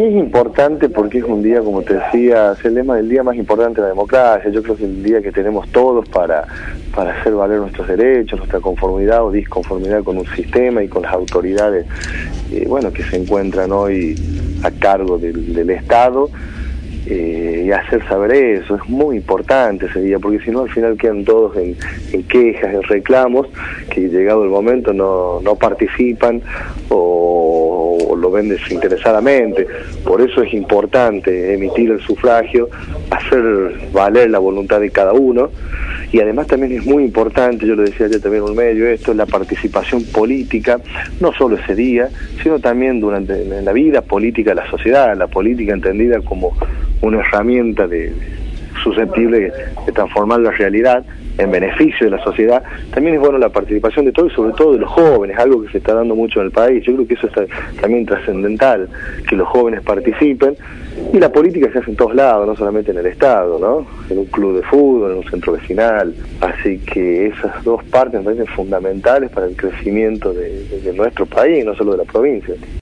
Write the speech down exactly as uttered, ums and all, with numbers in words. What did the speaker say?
Y es importante porque es un día, como te decía, es el lema del día más importante de la democracia. Yo creo que es el día que tenemos todos para, para hacer valer nuestros derechos, nuestra conformidad o disconformidad con un sistema y con las autoridades eh, bueno, que se encuentran hoy a cargo del, del Estado. Eh, y hacer saber eso, es muy importante ese día, porque si no al final quedan todos en, en quejas, en reclamos, que llegado el momento no, no participan o, o lo ven desinteresadamente. Por eso es importante emitir el sufragio, hacer valer la voluntad de cada uno, y además también es muy importante, yo lo decía ayer también en un medio, esto es la participación política, no solo ese día, sino también durante en la vida política de la sociedad, la política entendida como una herramienta de, susceptible de transformar la realidad en beneficio de la sociedad. También es bueno la participación de todos y sobre todo de los jóvenes, algo que se está dando mucho en el país. Yo creo que eso está también trascendental, que los jóvenes participen, y la política se hace en todos lados, no solamente en el Estado, ¿no? En un club de fútbol, en un centro vecinal. Así que esas dos partes me parecen fundamentales para el crecimiento de, de, de nuestro país, no solo de la provincia.